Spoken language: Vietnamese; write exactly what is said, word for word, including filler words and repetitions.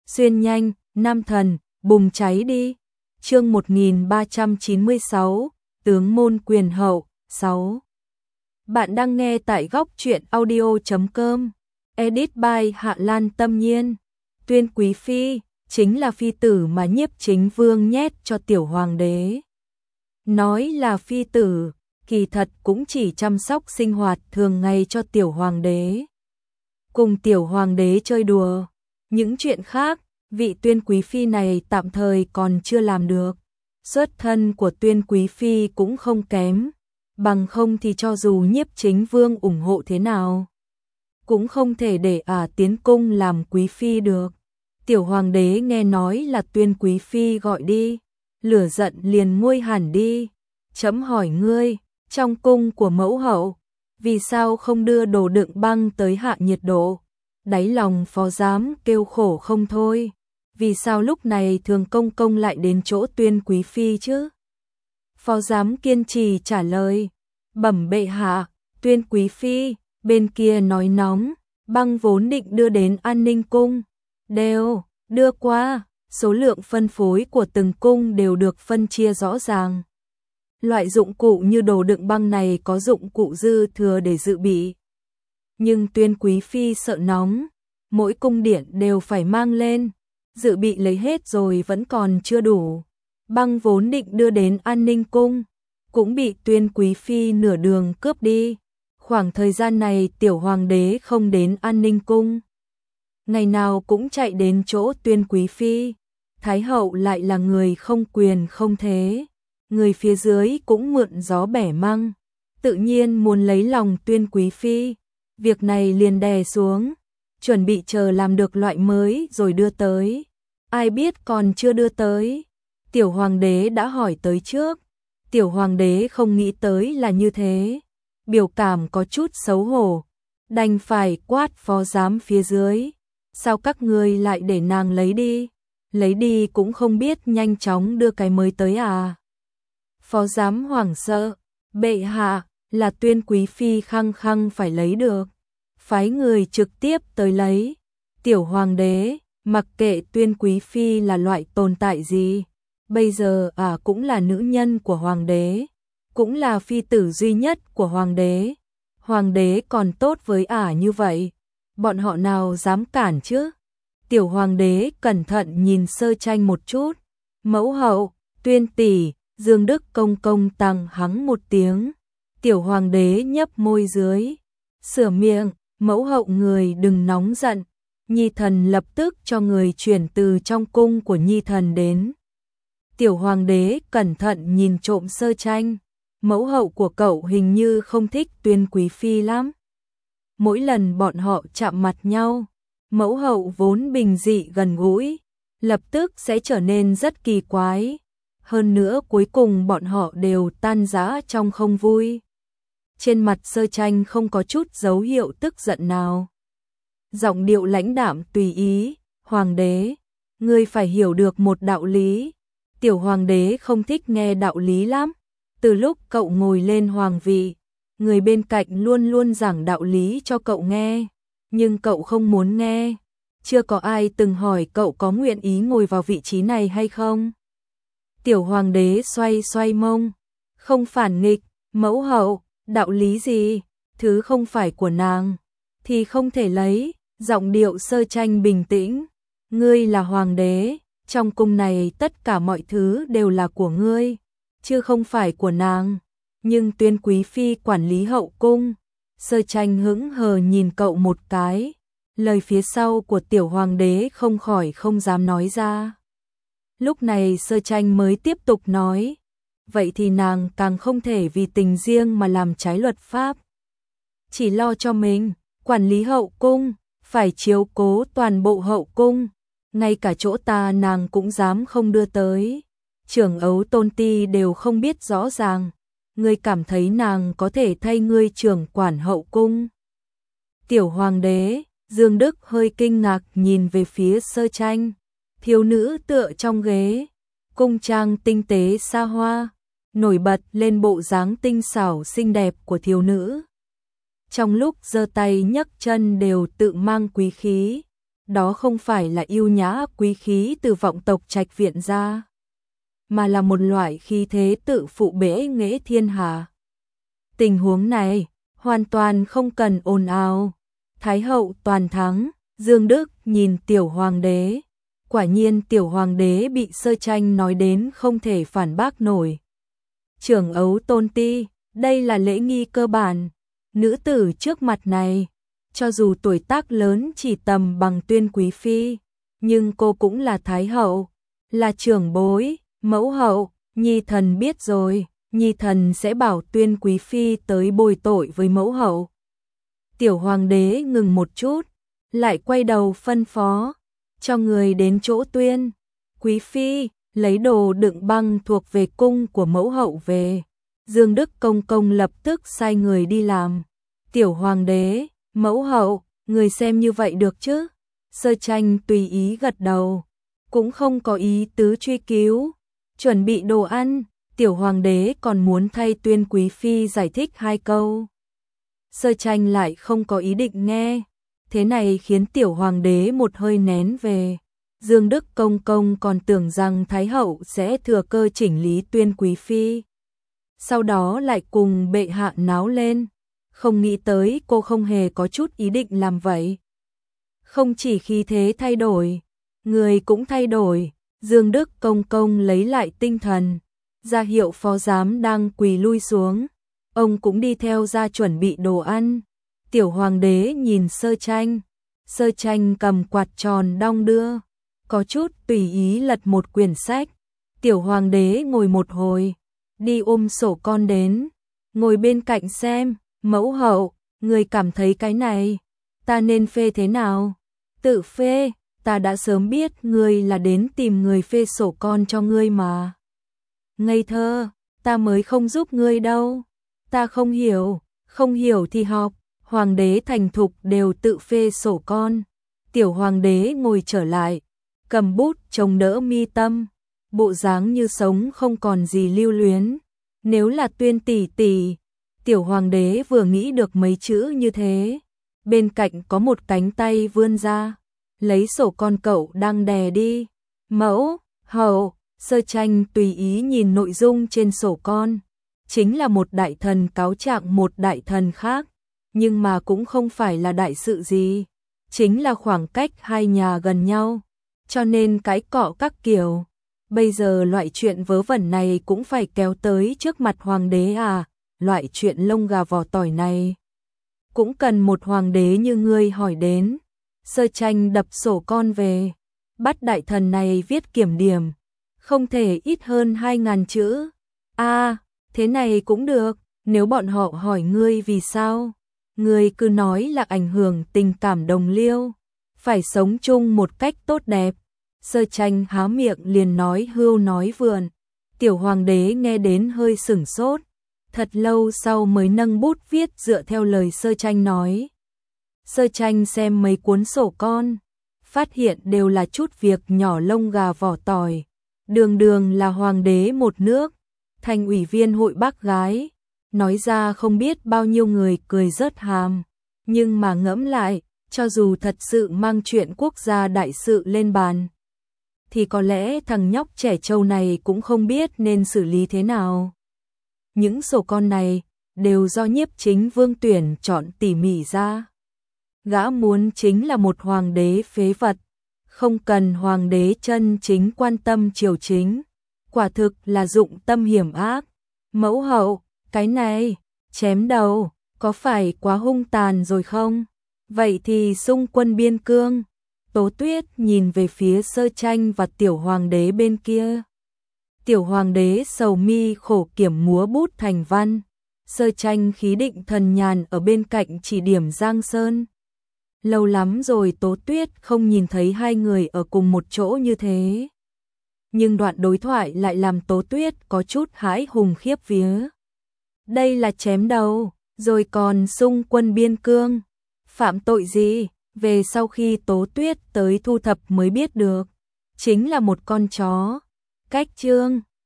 xuyên nhanh, nam thần, bùng cháy đi. Chương một nghìn ba trăm chín mươi sáu, tướng môn quyền hậu, sáu. Bạn đang nghe tại góc truyện audio chấm com. Edit by Hạ Lan Tâm Nhiên. Tuyên quý phi chính là phi tử mà Nhiếp Chính Vương nhét cho tiểu hoàng đế. Nói là phi tử, kỳ thật cũng chỉ chăm sóc sinh hoạt thường ngày cho tiểu hoàng đế. Cùng tiểu hoàng đế chơi đùa, những chuyện khác, vị tuyên quý phi này tạm thời còn chưa làm được. Xuất thân của tuyên quý phi cũng không kém, bằng không thì cho dù Nhiếp Chính Vương ủng hộ thế nào, cũng không thể để ả à tiến cung làm quý phi được. Tiểu hoàng đế nghe nói là tuyên quý phi gọi đi, lửa giận liền nguôi hẳn đi. Chấm hỏi ngươi, trong cung của mẫu hậu, vì sao không đưa đồ đựng băng tới hạ nhiệt độ? Đáy lòng phó giám kêu khổ không thôi. Vì sao lúc này thường công công lại đến chỗ tuyên quý phi chứ? Phó giám kiên trì trả lời, bẩm bệ hạ, tuyên quý phi, bên kia nói nóng, băng vốn định đưa đến an ninh cung, đều đưa qua, số lượng phân phối của từng cung đều được phân chia rõ ràng. Loại dụng cụ như đồ đựng băng này có dụng cụ dư thừa để dự bị. Nhưng tuyên quý phi sợ nóng, mỗi cung điện đều phải mang lên, dự bị lấy hết rồi vẫn còn chưa đủ. Băng vốn định đưa đến an ninh cung, cũng bị tuyên quý phi nửa đường cướp đi. Khoảng thời gian này tiểu hoàng đế không đến an ninh cung, ngày nào cũng chạy đến chỗ tuyên quý phi. Thái hậu lại là người không quyền không thế, người phía dưới cũng mượn gió bẻ măng, tự nhiên muốn lấy lòng tuyên quý phi. Việc này liền đè xuống, chuẩn bị chờ làm được loại mới rồi đưa tới. Ai biết còn chưa đưa tới, tiểu hoàng đế đã hỏi tới trước. Tiểu hoàng đế không nghĩ tới là như thế, biểu cảm có chút xấu hổ, đành phải quát phó giám phía dưới. Sao các ngươi lại để nàng lấy đi? Lấy đi cũng không biết nhanh chóng đưa cái mới tới à? Phó giám hoảng sợ, bệ hạ, là tuyên quý phi khăng khăng phải lấy được, phái người trực tiếp tới lấy. Tiểu hoàng đế, mặc kệ tuyên quý phi là loại tồn tại gì, bây giờ ả à cũng là nữ nhân của hoàng đế, cũng là phi tử duy nhất của hoàng đế. Hoàng đế còn tốt với ả à như vậy, bọn họ nào dám cản chứ? Tiểu hoàng đế cẩn thận nhìn sơ tranh một chút. Mẫu hậu, tuyên tỷ, Dương Đức công công tăng hắng một tiếng. Tiểu hoàng đế nhấp môi dưới, sửa miệng, mẫu hậu người đừng nóng giận. Nhi thần lập tức cho người chuyển từ trong cung của Nhi thần đến. Tiểu hoàng đế cẩn thận nhìn trộm sơ tranh. Mẫu hậu của cậu hình như không thích tuyên quý phi lắm. Mỗi lần bọn họ chạm mặt nhau, mẫu hậu vốn bình dị gần gũi, lập tức sẽ trở nên rất kỳ quái. Hơn nữa cuối cùng bọn họ đều tan rã trong không vui. Trên mặt sơ tranh không có chút dấu hiệu tức giận nào. Giọng điệu lãnh đạm tùy ý, hoàng đế, ngươi phải hiểu được một đạo lý. Tiểu hoàng đế không thích nghe đạo lý lắm. Từ lúc cậu ngồi lên hoàng vị, người bên cạnh luôn luôn giảng đạo lý cho cậu nghe, nhưng cậu không muốn nghe. Chưa có ai từng hỏi cậu có nguyện ý ngồi vào vị trí này hay không. Tiểu hoàng đế xoay xoay mông, không phản nghịch, mẫu hậu, đạo lý gì, thứ không phải của nàng thì không thể lấy. Giọng điệu sơ tranh bình tĩnh, ngươi là hoàng đế, trong cung này tất cả mọi thứ đều là của ngươi, chứ không phải của nàng. Nhưng tuyên quý phi quản lý hậu cung. Sơ tranh hững hờ nhìn cậu một cái, lời phía sau của tiểu hoàng đế không khỏi không dám nói ra. Lúc này sơ tranh mới tiếp tục nói, vậy thì nàng càng không thể vì tình riêng mà làm trái luật pháp. Chỉ lo cho mình, quản lý hậu cung, phải chiếu cố toàn bộ hậu cung, ngay cả chỗ ta nàng cũng dám không đưa tới. Trưởng ấu tôn ti đều không biết rõ ràng, ngươi cảm thấy nàng có thể thay ngươi trưởng quản hậu cung? Tiểu hoàng đế, Dương Đức hơi kinh ngạc nhìn về phía sơ tranh. Thiếu nữ tựa trong ghế, cung trang tinh tế xa hoa, nổi bật lên bộ dáng tinh xảo xinh đẹp của thiếu nữ. Trong lúc giơ tay nhấc chân đều tự mang quý khí, đó không phải là yêu nhã quý khí từ vọng tộc Trạch Viện ra, mà là một loại khí thế tự phụ bẽ nghệ thiên hạ. Tình huống này, hoàn toàn không cần ồn ào. Thái hậu toàn thắng, Dương Đức nhìn tiểu hoàng đế. Quả nhiên tiểu hoàng đế bị Sơ Tranh nói đến không thể phản bác nổi. Trưởng ấu tôn ti, đây là lễ nghi cơ bản. Nữ tử trước mặt này, cho dù tuổi tác lớn chỉ tầm bằng Tuyên quý phi, nhưng cô cũng là thái hậu, là trưởng bối, mẫu hậu. Nhi thần biết rồi, Nhi thần sẽ bảo Tuyên quý phi tới bồi tội với mẫu hậu. Tiểu hoàng đế ngừng một chút, lại quay đầu phân phó, cho người đến chỗ Tuyên quý phi, lấy đồ đựng băng thuộc về cung của mẫu hậu về. Dương Đức công công lập tức sai người đi làm. Tiểu hoàng đế, mẫu hậu, người xem như vậy được chứ? Sơ Tranh tùy ý gật đầu, cũng không có ý tứ truy cứu. Chuẩn bị đồ ăn, tiểu hoàng đế còn muốn thay Tuyên quý phi giải thích hai câu. Sơ Tranh lại không có ý định nghe, thế này khiến tiểu hoàng đế một hơi nén về. Dương Đức công công còn tưởng rằng thái hậu sẽ thừa cơ chỉnh lý Tuyên quý phi, sau đó lại cùng bệ hạ náo lên, không nghĩ tới cô không hề có chút ý định làm vậy. Không chỉ khí thế thay đổi, người cũng thay đổi. Dương Đức công công lấy lại tinh thần, ra hiệu phó giám đang quỳ lui xuống, ông cũng đi theo ra chuẩn bị đồ ăn. Tiểu hoàng đế nhìn Sơ Tranh, Sơ Tranh cầm quạt tròn đong đưa, có chút tùy ý lật một quyển sách. Tiểu hoàng đế ngồi một hồi, đi ôm sổ con đến, ngồi bên cạnh xem. Mẫu hậu, người cảm thấy cái này, ta nên phê thế nào? Tự phê, ta đã sớm biết ngươi là đến tìm người phê sổ con cho ngươi mà. Ngây thơ, ta mới không giúp ngươi đâu. Ta không hiểu, không hiểu thì học. Hoàng đế thành thục đều tự phê sổ con. Tiểu hoàng đế ngồi trở lại, cầm bút chống đỡ mi tâm, bộ dáng như sống không còn gì lưu luyến. Nếu là Tuyên tỷ tỷ. Tiểu hoàng đế vừa nghĩ được mấy chữ như thế, bên cạnh có một cánh tay vươn ra, lấy sổ con cậu đang đè đi. Mẫu, hậu, Sơ Tranh tùy ý nhìn nội dung trên sổ con, chính là một đại thần cáo trạng một đại thần khác, nhưng mà cũng không phải là đại sự gì, chính là khoảng cách hai nhà gần nhau, cho nên cái cọ các kiểu. Bây giờ loại chuyện vớ vẩn này cũng phải kéo tới trước mặt hoàng đế à? Loại chuyện lông gà vỏ tỏi này cũng cần một hoàng đế như ngươi hỏi đến. Sơ Tranh đập sổ con về, bắt đại thần này viết kiểm điểm, không thể ít hơn hai ngàn chữ. A, à, thế này cũng được, nếu bọn họ hỏi ngươi vì sao, ngươi cứ nói là ảnh hưởng tình cảm đồng liêu, phải sống chung một cách tốt đẹp. Sơ Tranh há miệng liền nói hưu nói vượn. Tiểu hoàng đế nghe đến hơi sửng sốt, thật lâu sau mới nâng bút viết dựa theo lời Sơ Tranh nói. Sơ Tranh xem mấy cuốn sổ con, phát hiện đều là chút việc nhỏ lông gà vỏ tỏi, đường đường là hoàng đế một nước, thành ủy viên hội bác gái, nói ra không biết bao nhiêu người cười rớt hàm, nhưng mà ngẫm lại, cho dù thật sự mang chuyện quốc gia đại sự lên bàn, thì có lẽ thằng nhóc trẻ trâu này cũng không biết nên xử lý thế nào. Những sổ con này đều do Nhiếp Chính Vương tuyển chọn tỉ mỉ ra. Gã muốn chính là một hoàng đế phế vật, không cần hoàng đế chân chính quan tâm triều chính, quả thực là dụng tâm hiểm ác. Mẫu hậu, cái này, chém đầu, có phải quá hung tàn rồi không? Vậy thì xung quân biên cương. Tố Tuyết nhìn về phía Sơ Tranh và tiểu hoàng đế bên kia. Tiểu hoàng đế sầu mi khổ kiểm múa bút thành văn, Sơ Tranh khí định thần nhàn ở bên cạnh chỉ điểm Giang Sơn. Lâu lắm rồi Tố Tuyết không nhìn thấy hai người ở cùng một chỗ như thế. Nhưng đoạn đối thoại lại làm Tố Tuyết có chút hãi hùng khiếp vía. Đây là chém đầu, rồi còn xung quân biên cương. Phạm tội gì? Về sau khi Tố Tuyết tới thu thập mới biết được, chính là một con chó. Cách chương